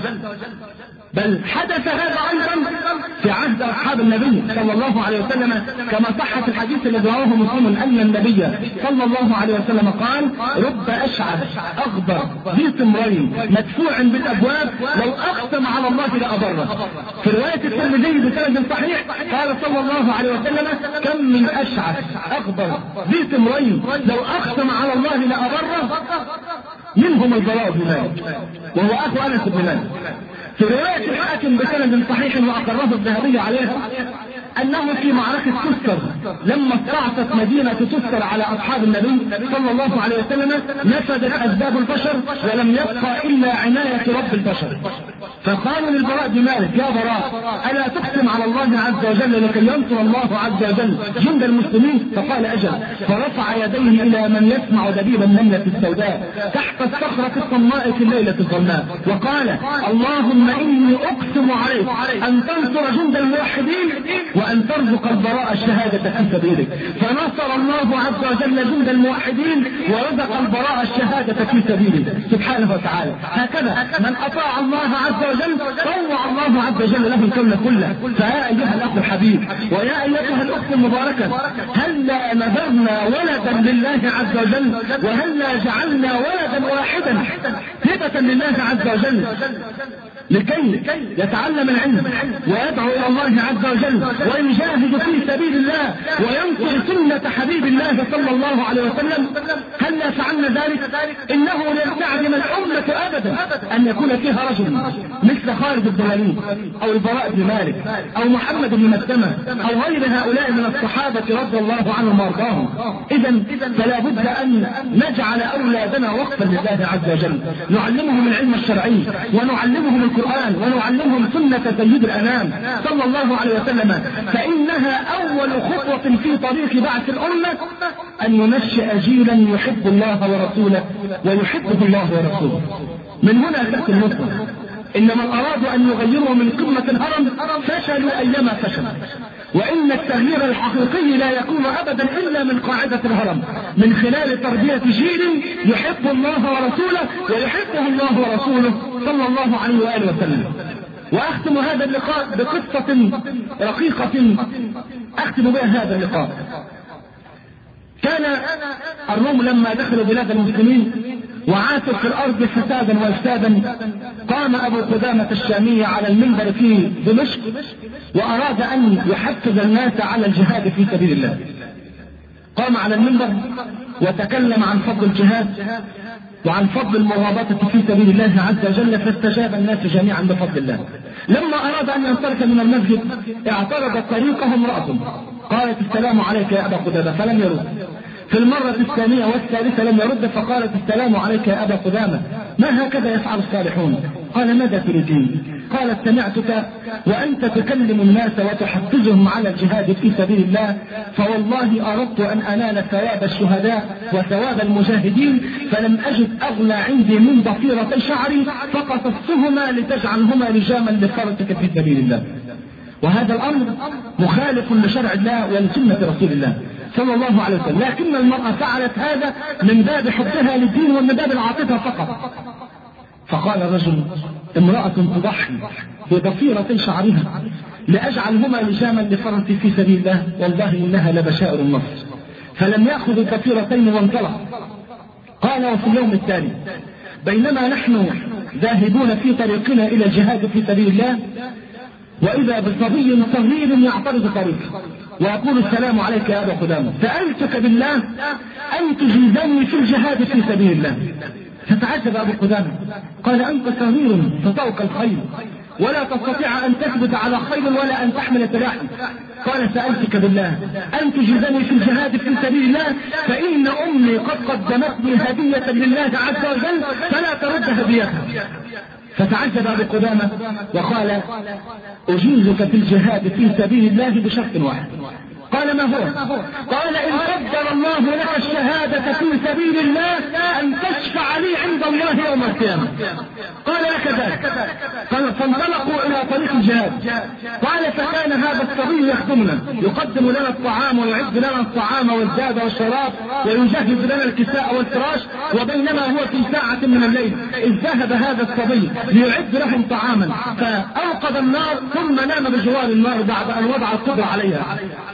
بل حدث هذا أيضا في عهد أصحاب النبي صلى الله عليه وسلم، كما صح في الحديث الذي رواه مسلم أن النبي صلى الله عليه وسلم قال: رب أشعث أغبر ذي ثمرين مدفوع بالأبواب لو أقسم على الله لأبره. في رواية الترمذي بسند صحيح قال صلى الله عليه وسلم: كم من أشعث أغبر ذي ثمرين لو أقسم على الله لأبره، منهم البراء بن مالك وهو أخو أنس بن مالك. في رواية الحاكم بسند صحيح وأقره الذهبي عليه أنه في معركة تستر لما استعصت مدينة تستر على أصحاب النبي صلى الله عليه وسلم نفذت أسباب البشر ولم يبقى إلا عناية رب البشر. فقالوا للبراء بن مالك: يا براء، ألا تقسم على الله عز وجل لكي ينصر الله عز وجل جند المسلمين؟ فقال: أجل. فرفع يديه إلى من يسمع دبيب النملة السوداء تحت الصخرة الصماء في الليلة الظلماء وقال: اللهم إني أقسم عليك أن تنصر جند الموحدين وأن ترزق البراء الشهادة في سبيلك. فنصر الله عز وجل جند الموحدين ورزق البراء الشهادة في سبيله سبحانه وتعالى. هكذا من أطاع الله عز وجل طوع الله عز وجل له الكون كله. فيا أيها الأخ الحبيب ويا أيتها الأخت المباركة، هلا نذرنا ولدا لله عز وجل، وهلا جعلنا ولدا واحدا هبة لله عز وجل لكي يتعلم العلم ويدعو إلى الله عز وجل ويجاهد في سبيل الله وينصر سنة حبيب الله صلى الله عليه وسلم. هل لا فعلنا ذلك؟ إنه لن تعدم الأمة أبدا أن يكون فيها رجل مثل خالد بن الوليد أو البراء بن مالك أو محمد بن مسلمة أو غير هؤلاء من الصحابة رضي الله عنهم وارضاهم. إذن فلا بد أن نجعل أولادنا وقفا لله عز وجل، نعلمهم العلم الشرعي ونعلمهم القرآن ونعلمهم سنة سيد الأنام صلى الله عليه وسلم، فإنها أول خطوة في طريق بعث الأمة أن ننشئ جيلا يحب الله ورسوله ويحبه الله ورسوله. من هنا تأتي النصرة. إن من أرادوا أن يغيروا من قمة الهرم فشلوا أيما فشل، وإن التغيير الحقيقي لا يكون أبدا إلا من قاعدة الهرم، من خلال تربية جيل يحب الله ورسوله ويحبه الله ورسوله صلى الله عليه وآله وسلم. وأختم هذا اللقاء بقصة رقيقة أختم بها هذا اللقاء. كان الروم لما دخلوا بلاد المسلمين وعاثوا في الأرض فسادا وإفسادا، قام أبو قدامة الشامي على المنبر في دمشق وأراد أن يحفز الناس على الجهاد في سبيل الله. قام على المنبر وتكلم عن فضل الجهاد وعن فضل المرابطة في سبيل الله عز وجل، فاستجاب الناس جميعا بفضل الله. لما أراد أن ينصرف من المسجد اعترضت طريقه امرأة قالت: السلام عليك يا أبا قدامة، فلم يرد. في المرة الثانية والثالثة لم يرد، فقالت: السلام عليك يا أبا قدامة، ما هكذا يفعل الصالحون؟ قال: ماذا تريدين؟ قالت سمعتك وأنت تكلم الناس وتحفزهم على الجهاد في سبيل الله، فوالله أردت أن أنال ثواب الشهداء وثواب المجاهدين، فلم أجد أغلى عندي من ضفيرتي شعري فقصصتهما لتجعلهما لجاما لفرسك في سبيل الله. وهذا الأمر مخالف لشرع الله ولسنة رسول الله صلى الله عليه وسلم، لكن المرأة فعلت هذا من باب حبها للدين ومن باب العاطفة فقط. فقال الرجل: امرأة تضحي بضفيرتي شعرها لأجعلهما لجاما لفرسي في سبيل الله، والله إنها لبشائر النصر. فلم يأخذ الضفيرتين وانطلق. قال: وفي اليوم التالي بينما نحن ذاهبون في طريقنا إلى الجهاد في سبيل الله، وإذا بصبي صغير يعترض طريقه ويقول: السلام عليك يا أبا قدامة، سألتك بالله أن تجيزني في الجهاد في سبيل الله. فتعجب أبو قدامة، قال: أنت صغير تطوق الخيل ولا تستطيع أن تثبت على خيل ولا أن تحمل سلاحا. قال: سألتك بالله أن تجيزني في الجهاد في سبيل الله، فإن أمي قد قدمتني هدية لله عز وجل فلا ترد هديتها. فتعجب أبو قدامة وقال: أجيزك في الجهاد في سبيل الله بشرط واحد. قال: ما هو؟ قال: إن قدر الله لك الشهادة في سبيل الله أن تشفع لي عند الله يوم القيامة. قال: لك ذلك. قال: فانطلقوا إلى طريق الجهاد. قال: فكان هذا الصبي يخدمنا، يقدم لنا الطعام ويعد لنا الطعام والزاد والشراب ويجهز لنا الكساء والفراش، وبينما هو في ساعة من الليل إذ ذهب هذا الصبي ليعد لهم طعاما فأوقد النار ثم نام بجوار النار بعد أن وضع القدر عليها.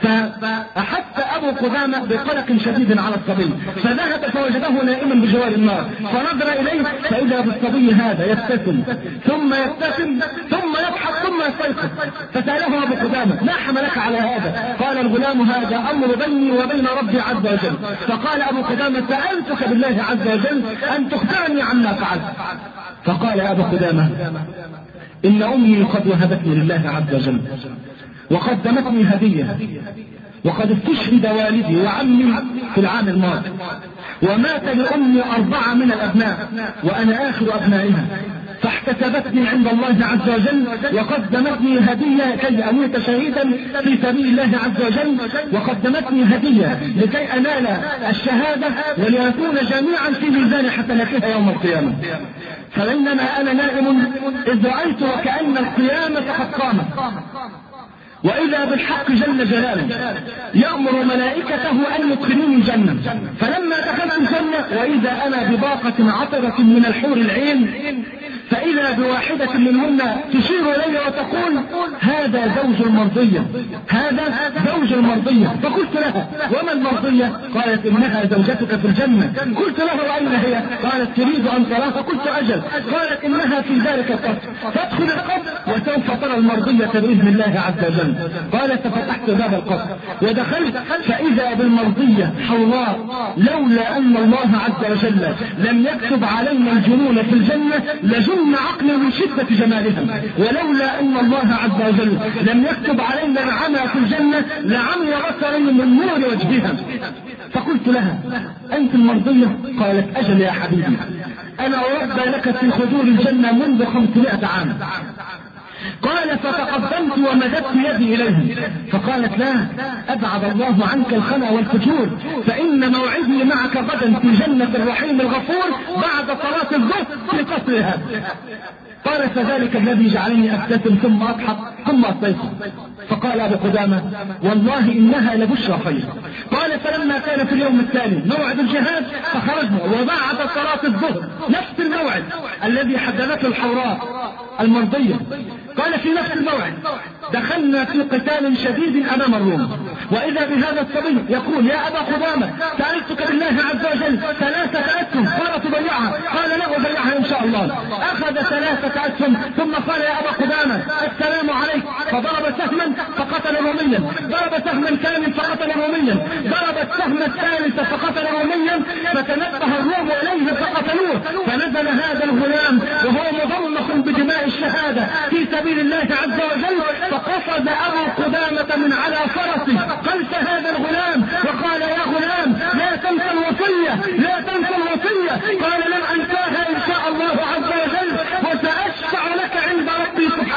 فأحس أبو قدامة بقلق شديد على الصبي، فذهب فوجده نائما بجوار النار، فنظر إليه فإذا بالصبي هذا يبتسم ثم يبتسم ثم يضحك ثم يستيقظ. فسأله أبو قدامة: ما حملك على هذا؟ قال: الغلام هذا أمر بيني وبين ربي عز وجل. فقال أبو قدامة: سألتك بالله عز وجل أن تخبرني عما فعلت. فقال أبو قدامة: إن أمي قد وهبتني لله عز وجل وقدمتني هدية، وقد استشهد والدي وعمي في العام الماضي، ومات لأمي أربعة من الأبناء وأنا آخر أبنائها، فاحتسبتني عند الله عز وجل وقدمتني هدية كي أموت شهيدا في سبيل الله عز وجل، وقدمتني هدية لكي أنال الشهادة وليكون جميعا في ميزان حسناتها يوم القيامة. فبينما أنا نائم إذ رأيت وكأن القيامة قد قامت، وإذا بالحق جل جلاله يأمر ملائكته أن يدخلوني الجنة. فلما دخلت الجنة وإذا أنا بباقة عطرة من الحور العين، فإذا بواحدة منهن تشير إلي وتقول: هذا زوج المرضية، هذا زوج المرضية. فقلت لها: وما المرضية؟ قالت: إنها زوجتك في الجنة. قلت له: وأين هي؟ قالت: تريد أن تراها؟ فقلت: أجل. قالت: إنها في ذلك القصر، فادخل القصر وسوف ترى المرضية بإذن الله عز وجل. قالت: ففتحت باب القصر ودخلت فإذا بالمرضية حوراء، لولا أن الله عز وجل لم يكتب علينا الجنون في الجنة لجن عقل من شدة جمالها، ولولا أن الله عز وجل لم يكتب علينا العمى في الجنة لعمي بصري من نور وجهها. فقلت لها: أنت المرضية؟ قالت: أجل يا حبيبي، أنا أربى لك في خدور الجنة منذ خمسمائة عام. قال: فتقدمت ومددت يدي إليه، فقالت: لا، أبعد الله عنك الخنا والفجور، فإن موعدي معك غدا في جنة الرحيم الغفور بعد صلاة الظهر في قصرها. قال: فذلك الذي جعلني أبتسم ثم أضحك ثم أستيقظ. فقال أبو قدامة: والله إنها لبشرى خير. قال: فلما كان في اليوم التالي موعد الجهاد فخرجنا وبعد صلاة الظهر نفس الموعد الذي حددته الحوراء المرضية. قال: في نفس الموعد دخلنا في قتال شديد أمام الروم، وإذا بهذا الصبي يقول: يا أبا قدامة، سألتك بالله عز وجل ثلاثة أسهم، قال: تضيعها؟ قال: لا أضيعها إن شاء الله. أخذ ثلاثة أسهم ثم قال: يا أبا قدامة، السلام عليك. فضرب سهما فقتل روميا، ضرب سهما ثانيا فقتل روميا، ضرب السهم الثالث فقتل روميا، فتنبه الروم إليه فقتلوه. فنزل هذا الغلام وهو مضمخ بدماء الشهادة في سبيل الله عز وجل، فقصد أبو قدامة من على فرسه قلت هذا الغلام وقال: يا غلام، لا تنسى الوصية، لا تنسى الوصية. قال: لن أنساها إن شاء الله عز وجل، وسأشفع لك عند ربي سبحانه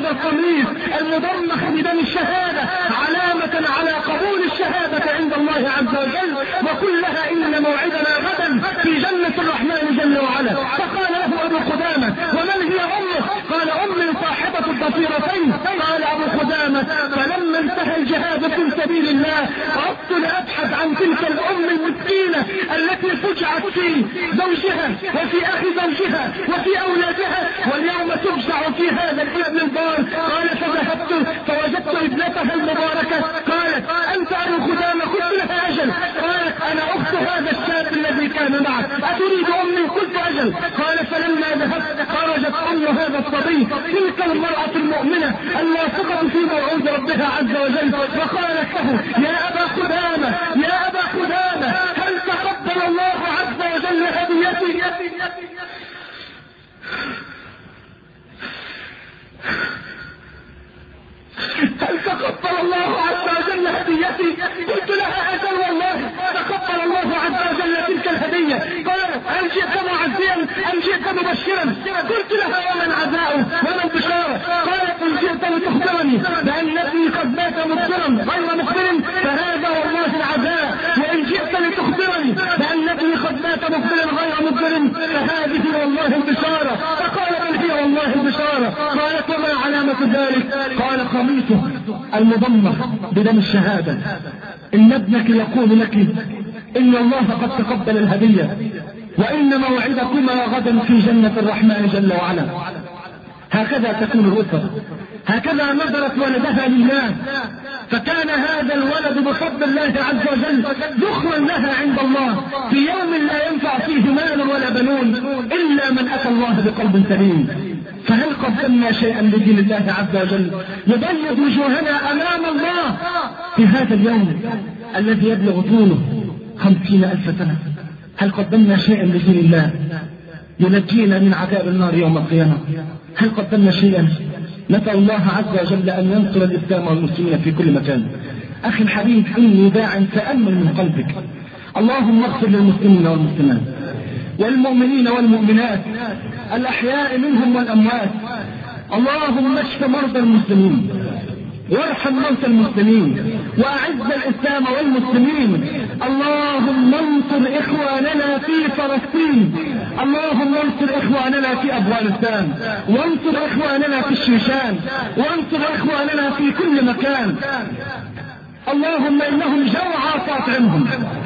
هذا القميص المضمخ بدم الشهادة علامة على قبول الشهادة عند الله عز وجل، وقل لها إن موعدنا غدا في جنة الرحمن جل وعلا. فقال له أبو قدامة: ومن هي أمك؟ قال: أمي صاحبة الضفيرتين. قال أبو قدامة: فلما انتهى الجهاد في سبيل الله عدت لأبحث عن تلك الأم المسكينة التي فجعت في زوجها وفي أخي زوجها وفي أولادها، واليوم تفجع في هذا الابن البار. قال: فذهبت فوجدت ابنتها المباركة. قالت: أنت أبو قدامة؟ قلت لها: أجل. قالت: أنا أخت هذا الشاب الذي كان معك، أتريد أمي؟ قلت: أجل. قال: فلما ذهبت خرجت أم هذا الصبي، تلك المرأة المؤمنة الواثقة في موعود ربها عز وجل، وقالت له: يا أبا قدامة، يا أبا قدامة، هل تقبل الله عز وجل هديتي؟ هل تقبل الله عز وجل هديتي؟ قلت لها: أجل والله تقبل الله عز وجل تلك الهدية. قالت: هل جئت معزيا أم جئت مبشرا؟ قلت لها: ومن عزاؤه ومن بشارة؟ قالت: إن جئت لتخبرني بأن ابني قد مات مبصرا غير مخبر فهذا والله العزاء، وإن جئت لتخبرني بأن ابني قد مات مبصرا غير مخبر فهذه والله البشارة. فقال: بل هي والله البشارة. قالت: وما علامة ذلك؟ قال: قميصه المضمخ بدم الشهادة. إن ابنك يقول لك إن الله قد تقبل الهدية، وإن موعدكما غدا في جنة الرحمن جل وعلا. هكذا تكون الأسرة، هكذا نظرت ولدها لله، فكان هذا الولد بفضل الله عز وجل ذخرا لها عند الله في يوم لا ينفع فيه مال ولا بنون إلا من أتى الله بقلب سليم. فهل قدمنا شيئا لدين الله عز وجل يبيض وجوهنا أمام الله في هذا اليوم الذي يبلغ طوله خمسين ألف سنة؟ هل قدمنا شيئا لدين الله ينجينا من عذاب النار يوم القيامة؟ هل قدمنا شيئا؟ نسأل الله عز وجل أن ينصر الإسلام والمسلمين في كل مكان. أخي الحبيب، إني داع تأمل من قلبك. اللهم اغفر للمسلمين والمسلمات والمؤمنين والمؤمنات الأحياء منهم والأموات. اللهم اشف مرضى المسلمين وارحم موتى المسلمين وأعز الإسلام والمسلمين. اللهم انصر إخواننا في فلسطين، اللهم انصر إخواننا في أفغانستان، وانصر إخواننا في الشيشان، وانصر إخواننا في كل مكان. اللهم إنهم جوعى فاطعمهم،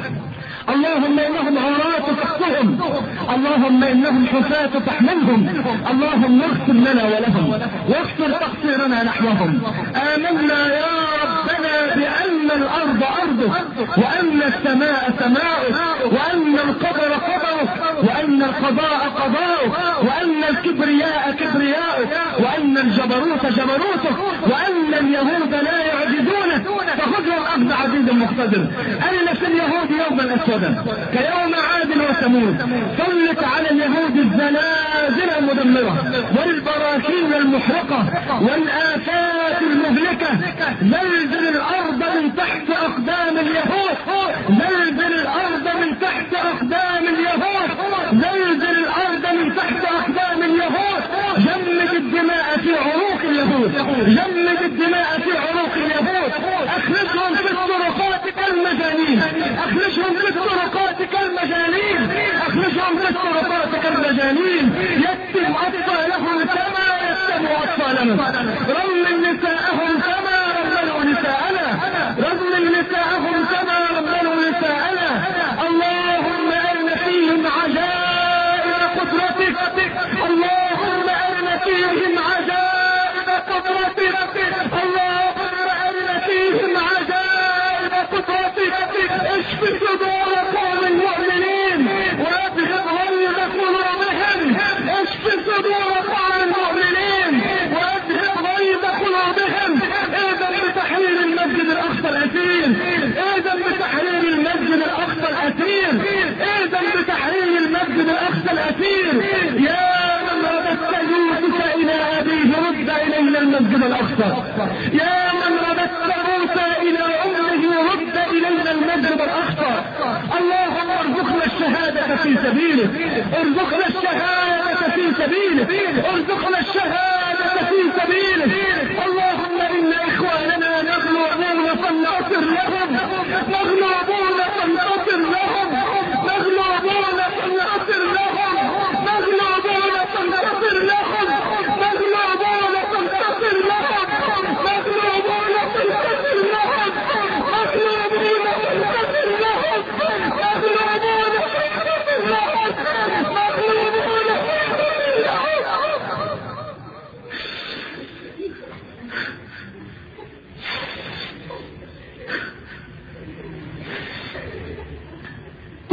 اللهم إنهم عراة فاقتهم، اللهم إنهم حفاة فاحملهم. اللهم اغفر لنا ولهم واغفر تقصيرنا نحوهم. آمنا يا ربنا بأن الأرض أرضك، وأن السماء سماؤك، وأن القدر قدرك، وأن القضاء قضاؤك، وأن الكبرياء كبرياؤك، وأن الجبروت جبروتك، وأن اليهود لا يعجزونك فخذهم أخذ عزيز مقتدر. أرنا في اليهود يوما أسودا كيوم عاد وثمود، سلط على اليهود الزلازل المدمرة والبراكين المحرقة والآفات المهلكة. زلزل الأرض من تحت أقدام اليهود، زلزل الأرض من تحت أقدام اليهود، زلزل الأرض من تحت أقدام اليهود. جمد الدماء في عروق اليهود، جمد الدماء في عروق اليهود. أخرجهم في الطرقات كالمجانين، أخرجهم في الطرقات كالمجانين، أخرجهم في الطرقات كالمجانين. يتم أطفالهم كما يتم أطفالنا، رمل نساءهم كما رملوا نساءنا، رمل نساءهم كما رملوا نساءنا. اللهم أرنا فيهم عجائب قدرتك، اللهم أرنا فيهم عجائب قدرتك، اللهم أرنا فيهم عجائب قدرتك. اشف صدور قوم المؤمنين واذهب غيظ قلوبهم، اشف صدور قوم المؤمنين واذهب غيظ قلوبهم. اذن بتحرير المسجد الاقصى الاسير، اذن بتحرير المسجد الاقصى الاسير، اذن بتحرير المسجد الاقصى الاسير. يا من رددت يوسف الى ابيه رد الينا المسجد الاقصى، يا من رددت موسى الى امه رد الينا المسجد الاقصى. اللهم ارزقنا الشهادة في سبيلك، ارزقنا الشهادة في سبيلك، ارزقنا الشهادة في سبيلك.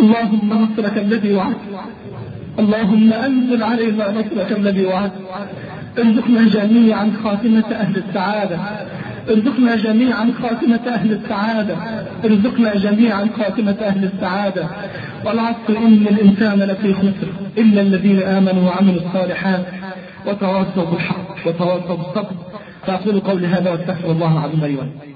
اللهم نصرك الذي وعدت، اللهم أنزل علينا نصرك الذي وعدت. ارزقنا جميعا خاتمة أهل السعادة، ارزقنا جميعا خاتمة أهل السعادة، ارزقنا جميعا خاتمة أهل السعادة. والعصر إن الإنسان لفي خسر إلا الذين آمنوا وعملوا الصالحات وتواصوا بالحق وتواصوا بالصبر. فأقول قولي هذا واستغفر الله العظيم لي ولكم.